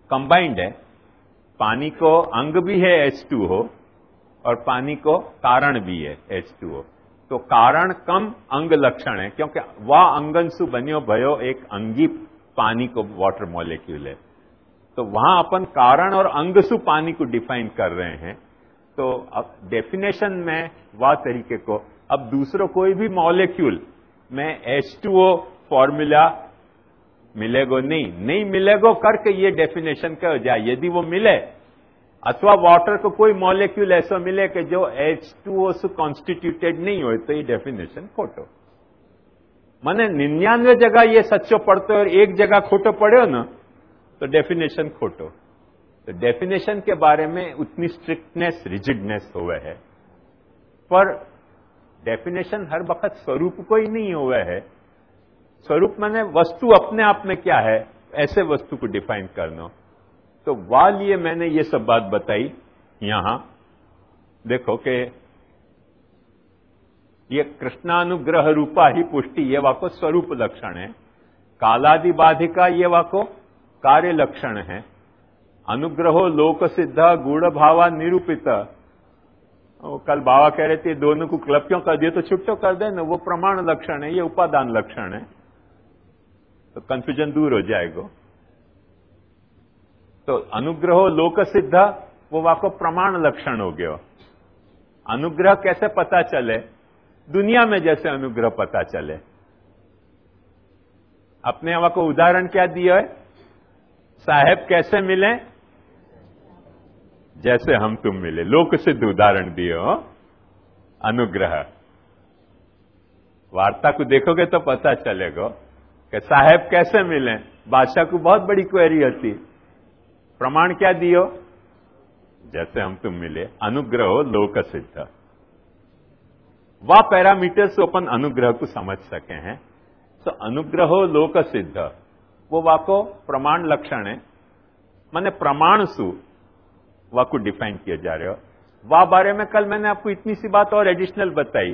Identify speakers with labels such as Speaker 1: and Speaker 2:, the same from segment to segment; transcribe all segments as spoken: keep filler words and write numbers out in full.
Speaker 1: Combined है। पानी को अंग भी है एच टू ओ और पानी को कारण भी है एच टू ओ। तो कारण कम अंग लक्षण है, क्योंकि वह अंगंशु बन्यो भयो एक अंगी पानी को वाटर मॉलिक्यूल है। तो वहां अपन कारण और अंगसु पानी को डिफाइन कर रहे हैं। तो अब डेफिनेशन में वह तरीके को, अब दूसरों कोई भी मॉलिक्यूल में एच टू ओ फॉर्मूला मिलेगो नहीं, नहीं मिलेगो करके ये डेफिनेशन का हो जाए। यदि वो मिले अथवा वाटर को कोई मॉलिक्यूल ऐसा मिले कि जो एच टू ओ से कॉन्स्टिट्यूटेड नहीं हो, तो ये डेफिनेशन खोटो। माने निन्यानवे जगह ये सच्चो पड़ते और एक जगह खोटो पड़े ना, तो डेफिनेशन खोटो। तो डेफिनेशन के बारे में उतनी स्ट्रिक्टनेस, रिजिडनेस हुआ है, पर डेफिनेशन हर वक्त स्वरूप को ही नहीं हुआ है। स्वरूप माने वस्तु अपने आप में क्या है, ऐसे वस्तु को डिफाइन करना। तो वह लिए मैंने ये सब बात बताई। यहां देखो कि ये कृष्णानुग्रह रूपा ही पुष्टि, ये वाको स्वरूप लक्षण है। कालादि बाधिका ये वाको कार्य लक्षण है। अनुग्रहो लोक सिद्ध गूढ़ भावा निरूपित, कल बाबा कह रहे थे दोनों को क्लब क्यों कर दिए, तो छुट्टो कर दे ना, वो प्रमाण लक्षण है, ये उपादान लक्षण है, तो कंफ्यूजन दूर हो जाएगा। तो अनुग्रहो लोक सिद्ध वो वाको प्रमाण लक्षण हो गया। अनुग्रह कैसे पता चले, दुनिया में जैसे अनुग्रह पता चले। अपने यहाँ को उदाहरण क्या दिया है, साहेब कैसे मिले, जैसे हम तुम मिले, लोक सिद्ध उदाहरण दिए हो। अनुग्रह वार्ता को देखोगे तो पता चलेगा कि साहेब कैसे मिले। बादशाह को बहुत बड़ी क्वेरी होती, प्रमाण क्या दियो, जैसे हम तुम मिले। अनुग्रह हो लोक सिद्ध, वह पैरामीटर से अपन अनुग्रह को समझ सके हैं। तो अनुग्रह हो लोक सिद्ध वो वाको प्रमाण लक्षण है, माने प्रमाण सु वाको डिफाइन किया जा रहे हो। वाह बारे में कल मैंने आपको इतनी सी बात और एडिशनल बताई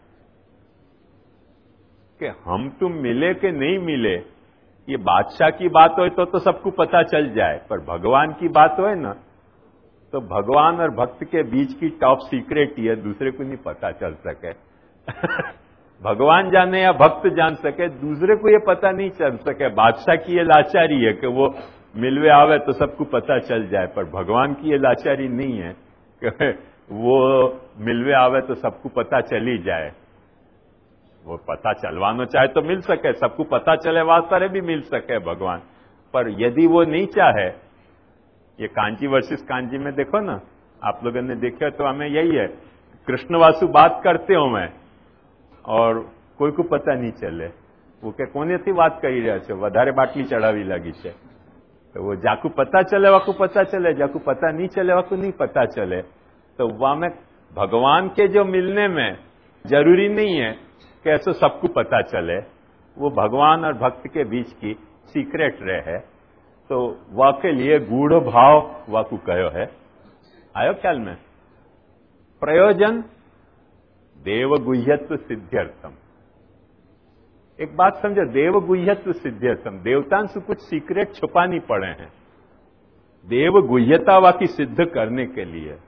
Speaker 1: कि हम तुम मिले कि नहीं मिले, ये बादशाह की बात हो तो तो सबको पता चल जाए, पर भगवान की बात हो ना, तो भगवान और भक्त के बीच की टॉप सीक्रेट ही है, दूसरे को नहीं पता चल सके। भगवान जाने या भक्त जान सके, दूसरे को ये पता नहीं चल सके। बादशाह की ये लाचारी है कि वो मिलवे आवे तो सबको पता चल जाए, पर भगवान की ये लाचारी नहीं है कि वो मिलवे आवे तो सबको पता चल ही जाए। वो पता चलवाना चाहे तो मिल सके, सबको पता चले वास्ते भी मिल सके भगवान। पर यदि वो नहीं चाहे, ये कांची वर्सेस कांची में देखो ना, आप लोगों ने देखा तो हमें यही है, कृष्णवासु बात करते हो मैं और कोई को पता नहीं चले, वो के कोने थी बात કરી રહ્યા છે, વધારે બાટલી ચડાવી લાગી છે, तो वो जाकू पता चले वाकू पता चले, जाकू पता नहीं चले वाकू नहीं पता चले। तो वहां में भगवान के जो मिलने में जरूरी नहीं है कि ऐसा सबको पता चले, वो भगवान और भक्त के बीच की सीक्रेट रहे है। तो वह के लिए गूढ़ भाव वाकू कहो है। आयो ख्याल में, प्रयोजन देवगुह्यत्व सिद्ध्यर्थम। एक बात समझो, देवगुह्यत्व सिद्ध्यर्थम, देवतान से कुछ सीक्रेट छुपानी पड़े हैं देवगुह्यता वाकी सिद्ध करने के लिए।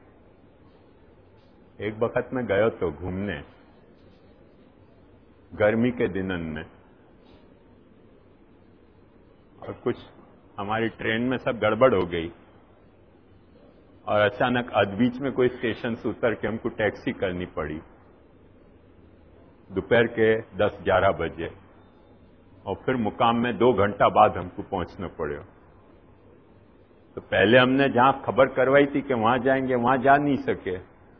Speaker 1: एक वक्त में गयो तो घूमने गर्मी के दिनन में, और कुछ हमारी ट्रेन में सब गड़बड़ हो गई और अचानक अधबीच में कोई स्टेशन से उतर के हमको टैक्सी करनी पड़ी दोपहर के दस ग्यारह बजे, और फिर मुकाम में दो घंटा बाद हमको पहुंचना पड़ा। तो पहले हमने जहां खबर करवाई थी कि वहां जाएंगे, वहां जा नहीं सके,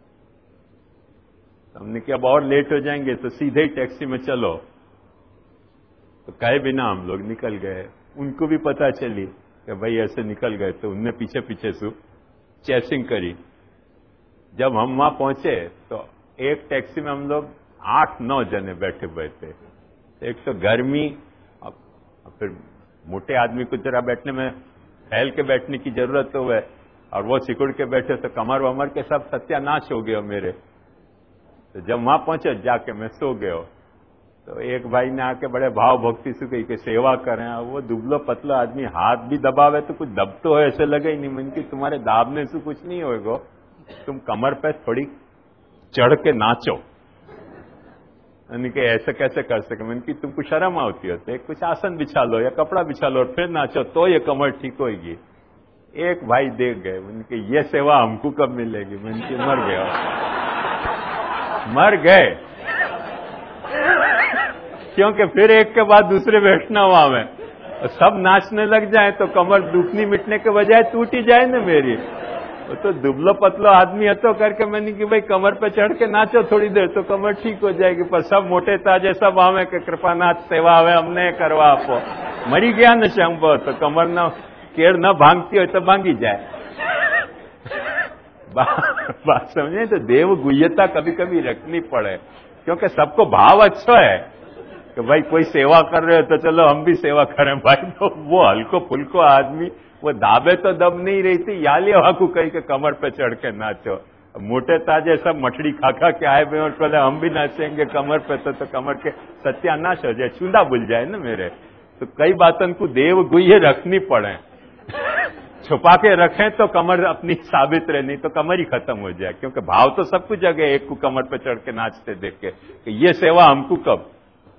Speaker 1: तो हमने कि अब और लेट हो जाएंगे तो सीधे ही टैक्सी में चलो। तो कहे बिना हम लोग निकल गए। उनको भी पता चली कि भाई ऐसे निकल गए, तो उनने पीछे पीछे से चेसिंग करी। जब हम वहां पहुंचे तो एक टैक्सी में हम लोग आठ नौ जने बैठे हुए थे। एक तो गर्मी, अब फिर मोटे आदमी को जरा बैठने में फैल के बैठने की जरूरत तो है, और वो सिकुड़ के बैठे तो कमर वमर के सब सत्यानाश हो गए मेरे। तो जब वहां पहुंचे जाके मैं सो गया। तो एक भाई ने आके बड़े भाव भक्ति से कही कि सेवा करें। वो दुबलो पतलो आदमी हाथ भी दबावे तो कुछ दबतो है ऐसे लगे ही नहीं। मन की तुम्हारे दाबने से कुछ नहीं होगा, तुम कमर पे थोड़ी चढ़ के नाचो। कि ऐसे कैसे कर सके? मन की तुमको शर्म आती होती है, कुछ आसन बिछा लो या कपड़ा बिछा लो और फिर नाचो तो ये कमर ठीक होगी। एक भाई देख गए, उनके ये सेवा हमको कब मिलेगी? मन की मर गया, मर गए। क्योंकि फिर एक के बाद दूसरे बैठना वहां में, सब नाचने लग जाए तो कमर दुखनी मिटने के बजाय टूट ही जाए ना मेरी। तो दुबलो पतलो आदमी है तो करके मैंने कि भाई कमर पे चढ़ के नाचो थोड़ी देर तो कमर ठीक हो जाएगी। पर सब मोटे ताजे सब आवे के कृपानाथ सेवा आवे हमने करवा आपो। मरी गया न शंभो तो कमर न केड़ न भांगती हो तो भांगी जाए। बात समझे? तो देव गुह्यता कभी कभी रखनी पड़े, क्योंकि सबको भाव अच्छा है कि भाई कोई सेवा कर रहे हो तो चलो हम भी सेवा करें भाई। तो वो हल्को फुल्को आदमी वो दाबे तो दब नहीं रही थी, याली वाकू कही के कमर पे चढ़ के नाचो। मोटे ताजे सब मछली खा खा के आए हुए और पहले हम भी नाचेंगे कमर पे तो, तो कमर के सत्यानाश हो जाए, चूंदा बुल जाए ना मेरे। तो कई बातों को देव गुह्य रखनी पड़े। छुपा के रखें तो कमर अपनी साबित रहे, नहीं तो कमर ही खत्म हो जाए। क्योंकि भाव तो सब कुछ जगह, एक को कमर पे चढ़ के नाचते देख के कि ये सेवा हमको कब।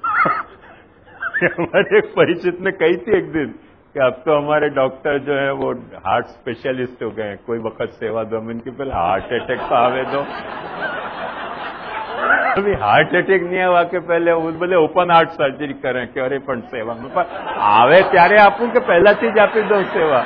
Speaker 1: हमारे एक परिचित ने कही थी एक दिन कि अब तो हमारे डॉक्टर जो है वो हार्ट स्पेशलिस्ट हो गए, कोई वक्त सेवा दो। हम इनके पहले हार्ट अटैक का आवे दो। अभी हार्ट अटैक नहीं हुआ के पहले वो बोले ओपन हार्ट सर्जरी करें कि अरे पण सेवा में पर आवे त्यारे आपू के पहला चीज आपी दो सेवा।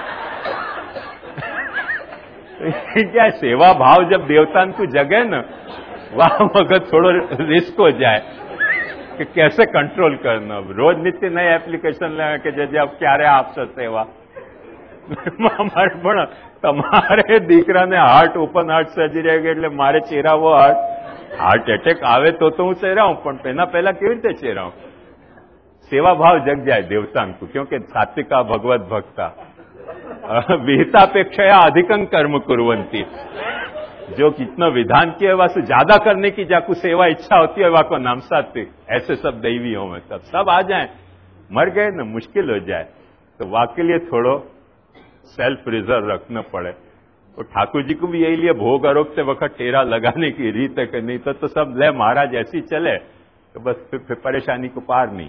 Speaker 1: क्या सेवा भाव जब देवता को जगे न वहां वक्त थोड़ो रिस्क हो जाए कि कैसे कंट्रोल करना। रोज नित्य नए एप्लीकेशन ले के जैसे अब क्यारे आपसे सेवा। મારે પણ તમારે દીકરાને હાર્ટ ઓપન હાર્ટ સર્જરી આવી એટલે મારે ચેરાવો હાર્ટ હાર્ટ એટેક આવે તો તો હું ચેરાવું, પણ એના પહેલા કેવી રીતે ચેરાવું? સેવા भाव जग जाए देवता को, क्योंकि सात्विका भगवत भक्ता विहितापेक्षया अधिकं कर्म कुर्वन्ति। जो कितना विधान किया वासु ज्यादा करने की जाकू सेवा इच्छा होती है वाको नाम सात्विक। ऐसे सब दैवियों में तब सब आ जाए, मर गए ना मुश्किल हो जाए। तो वाके लिए थोड़ो सेल्फ रिजर्व रखना पड़े। तो ठाकुर जी को भी यही लिए भोग आरोपते वक्त टेरा लगाने की रीत है कि नहीं तो, तो सब ले महाराज ऐसी चले तो बस फिर, फिर परेशानी को पार नहीं।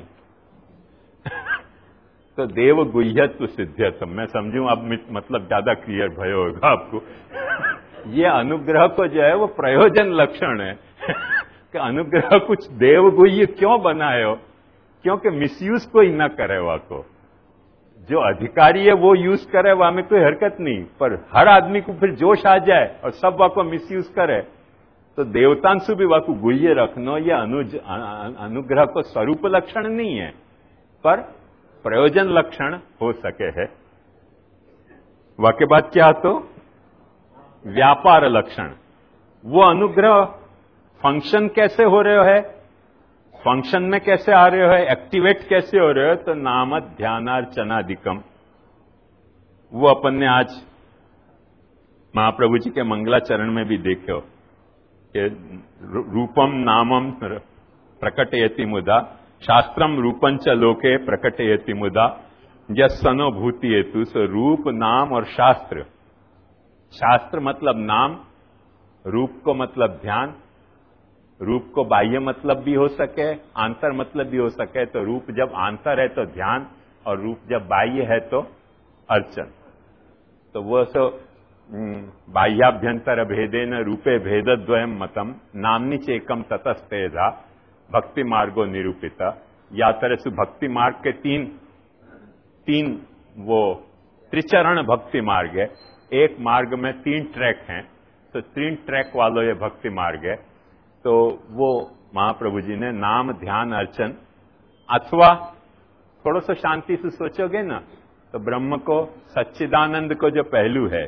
Speaker 1: तो देव गुह्यत्व सिद्ध्यत्व मैं समझूं अब मतलब ज्यादा क्लियर भयो होगा आपको। ये अनुग्रह को जो है वो प्रयोजन लक्षण है कि अनुग्रह कुछ देव गुह्य क्यों बनाए हो? क्योंकि मिसयूज कोई न करे वाको। जो अधिकारी है वो यूज करे वहां में कोई हरकत नहीं, पर हर आदमी को फिर जोश आ जाए और सब वाको मिसयूज करे तो देवतांशु भी वाको गुह्य रखनो ये अनुज अनुग्रह को स्वरूप लक्षण नहीं है, पर प्रयोजन लक्षण हो सके है। वाके बाद क्या तो व्यापार लक्षण। वो अनुग्रह फंक्शन कैसे हो रहे है, फंक्शन में कैसे आ रहे हो, एक्टिवेट कैसे हो रहे हो? तो नाम ध्यानार्चनादिकम। वो अपन ने आज महाप्रभु जी के मंगलाचरण में भी देखो कि रूपम नामम प्रकटयति मुदा शास्त्रम रूपंच लोके प्रकटयति मुदा यस्सनोभूति हेतु। सो रूप नाम और शास्त्र। शास्त्र मतलब नाम, रूप को मतलब ध्यान। रूप को बाह्य मतलब भी हो सके, आंतर मतलब भी हो सके। तो रूप जब आंतर है तो ध्यान, और रूप जब बाह्य है तो अर्चन। तो वो सो बाह्याभ्यंतर भेदेन रूपे भेदद्वयम मतम नामनी चेकम ततस्तेजा भक्ति मार्गो निरूपिता। या तरह से भक्ति मार्ग के तीन तीन वो त्रिचरण भक्ति मार्ग है। एक मार्ग में तीन ट्रैक हैं, तो तीन ट्रैक वालों ये भक्ति मार्ग है। तो वो महाप्रभु जी ने नाम ध्यान अर्चन, अथवा थोड़ा सा शांति से सोचोगे ना तो ब्रह्म को सच्चिदानंद को जो पहलू है,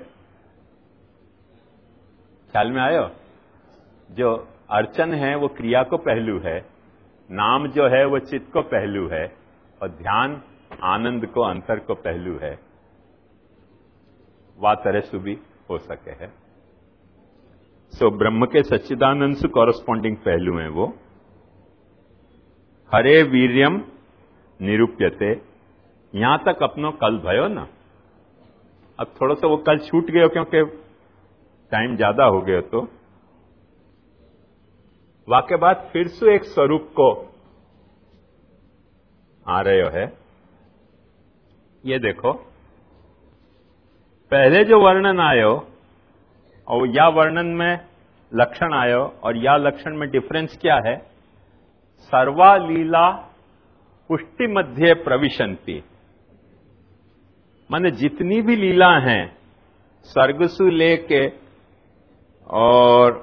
Speaker 1: ख्याल में आयो? जो अर्चन है वो क्रिया को पहलू है, नाम जो है वो चित्त को पहलू है, और ध्यान आनंद को अंतर को पहलू है। वा तरह से भी हो सके है। सो so, ब्रह्म के सच्चिदानंद से कॉरस्पॉन्डिंग पहलू हैं वो। हरे वीर्यम निरूप्यते। यहां तक अपनो कल भयो ना। अब थोड़ा सा वो कल छूट गयो क्योंकि टाइम ज्यादा हो गयो। तो वाक्य बाद फिर से एक स्वरूप को आ रहे हो है। ये देखो, पहले जो वर्णन आयो और या वर्णन में लक्षण आयो और या लक्षण में डिफरेंस क्या है? सर्वा लीला पुष्टि मध्य प्रविशंति। माने जितनी भी लीला हैं सर्गसु लेके और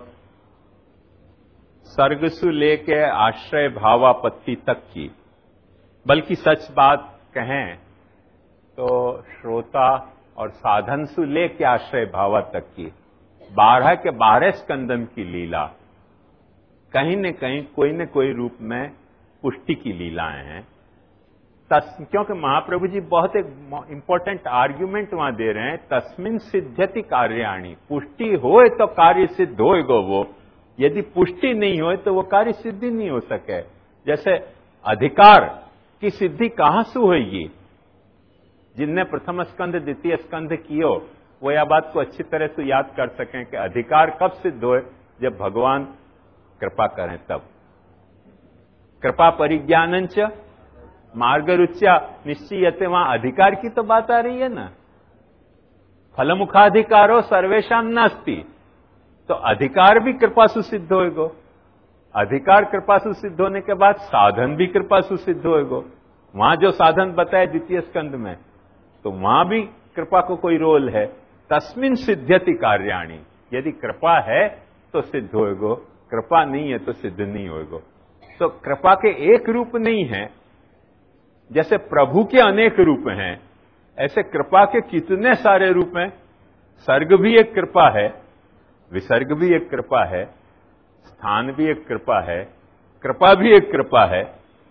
Speaker 1: सर्गसु लेके आश्रय भावापत्ति तक की, बल्कि सच बात कहें तो श्रोता और साधन सु लेके आश्रय भावा तक की बारह के बारह स्कंदन की लीला कहीं न कहीं कोई न कोई रूप में पुष्टि की लीलाएं हैं। क्योंकि महाप्रभु जी बहुत एक इंपॉर्टेंट आर्ग्यूमेंट वहां दे रहे हैं, तस्मिन सिद्ध्यति कार्याणि। पुष्टि होए तो कार्य सिद्ध होएगो वो, यदि पुष्टि नहीं होए तो वो कार्य सिद्धि नहीं हो सके। जैसे अधिकार की सिद्धि कहां से होगी? जिनने प्रथम स्कंध द्वितीय स्कंध कियो वो यह बात को अच्छी तरह से याद कर सकें कि अधिकार कब सिद्ध होए? जब भगवान कृपा करें तब। कृपा परिज्ञानंच मार्ग रुच्या निश्चयते, वहां अधिकार की तो बात आ रही है ना। फलमुखाधिकारो सर्वेशाम नास्ति, तो अधिकार भी कृपा से सिद्ध होएगो। अधिकार कृपा से सिद्ध होने के बाद साधन भी कृपा से सिद्ध होएगो। वहां जो साधन बताए द्वितीय स्कंध में, तो वहां भी कृपा को कोई रोल है। तस्मिन सिद्ध्यति कार्याणि, यदि कृपा है तो सिद्ध होएगो, कृपा नहीं है तो सिद्ध नहीं होएगो। तो कृपा के एक रूप नहीं है। जैसे प्रभु के अनेक रूप हैं, ऐसे कृपा के कितने सारे रूप हैं। सर्ग भी एक कृपा है, विसर्ग भी एक कृपा है, स्थान भी एक कृपा है, कृपा भी एक कृपा है।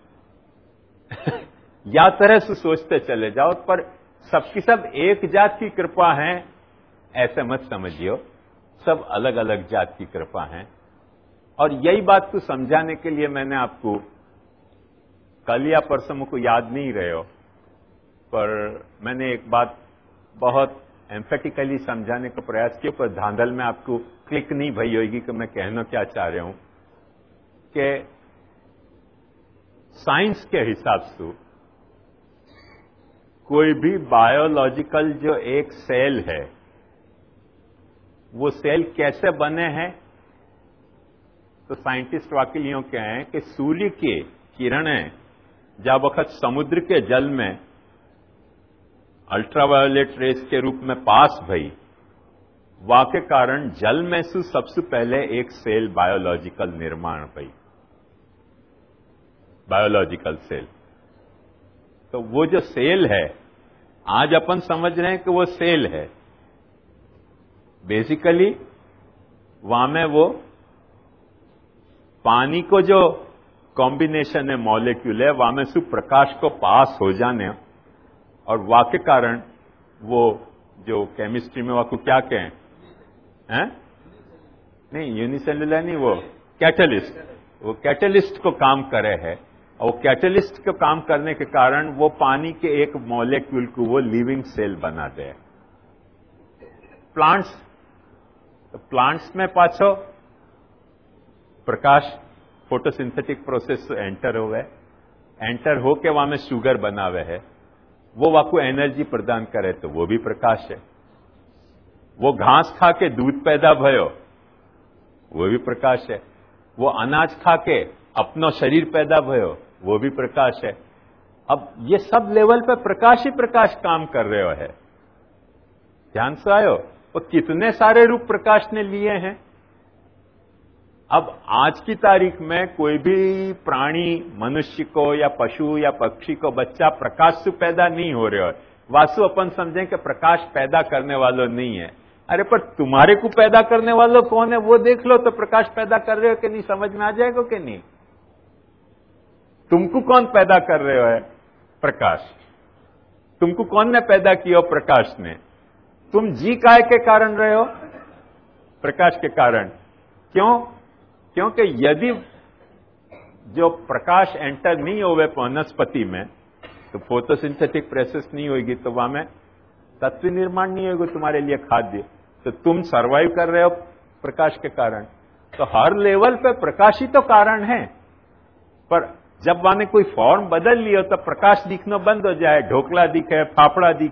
Speaker 1: या तरह से सोचते चले जाओ, पर सबकी सब एक जात की कृपा है ऐसे मत समझियो, सब अलग अलग जात की कृपा है। और यही बात को समझाने के लिए मैंने आपको कल या परसों मुझको याद नहीं रहे हो, पर मैंने एक बात बहुत एम्फेटिकली समझाने का प्रयास किया, पर धांधल में आपको क्लिक नहीं भई होगी कि मैं कहना क्या चाह रहा हूं। कि साइंस के हिसाब से कोई भी बायोलॉजिकल जो एक सेल है, वो सेल कैसे बने हैं? तो साइंटिस्ट वाकई यूं कहें कि सूर्य की किरणें जब वक्त समुद्र के जल में अल्ट्रावायोलेट रेस के रूप में पास भई, वाके कारण जल में से सबसे पहले एक सेल बायोलॉजिकल निर्माण भई, बायोलॉजिकल सेल। तो वो जो सेल है, आज अपन समझ रहे हैं कि वो सेल है, बेसिकली वहां में वो पानी को जो कॉम्बिनेशन है, मॉलिक्यूल है, वहां में से प्रकाश को पास हो जाने और वाके कारण वो जो केमिस्ट्री में वाको क्या कहें हैं? नहीं, यूनिसेलुलर नहीं, वो कैटलिस्ट, वो कैटलिस्ट को काम करे है। और वो कैटलिस्ट को काम करने के कारण वो पानी के एक मॉलिक्यूल को वो लिविंग सेल बना दे। प्लांट्स, तो प्लांट्स में पाछो प्रकाश फोटोसिंथेटिक प्रोसेस एंटर हो गए, एंटर होके वहां में शुगर बनावे है, वो वाको एनर्जी प्रदान करे, तो वो भी प्रकाश है। वो घास खा के दूध पैदा भयो, वो भी प्रकाश है। वो अनाज खा के अपनो शरीर पैदा भयो, वो भी प्रकाश है। अब ये सब लेवल पे प्रकाश ही प्रकाश काम कर रहे हो है। ध्यान से आयो, वो कितने सारे रूप प्रकाश ने लिए हैं। अब आज की तारीख में कोई भी प्राणी, मनुष्य को या पशु या पक्षी को बच्चा प्रकाश से पैदा नहीं हो रहे हो। वासु अपन समझें कि प्रकाश पैदा करने वालों नहीं है। अरे पर तुम्हारे को पैदा करने वालों कौन है वो देख लो, तो प्रकाश पैदा कर रहे हो कि नहीं, समझ में आ जाएगा कि नहीं। तुमको कौन पैदा कर रहे हो है? प्रकाश। तुमको कौन ने पैदा किया? प्रकाश ने। तुम जी काय के कारण रहे हो? प्रकाश के कारण। क्यों? क्योंकि यदि जो प्रकाश एंटर नहीं होवे वनस्पति में, तो फोटोसिंथेटिक प्रोसेस नहीं होगी, तो वहां में तत्व निर्माण नहीं होगा तुम्हारे लिए खाद्य, तो तुम सरवाइव कर रहे हो प्रकाश के कारण। तो हर लेवल पे प्रकाश ही तो कारण है, पर जब माने कोई फॉर्म बदल लियो तो प्रकाश दिखना बंद हो जाए, ढोकला दिखे, फाफड़ा दिखे,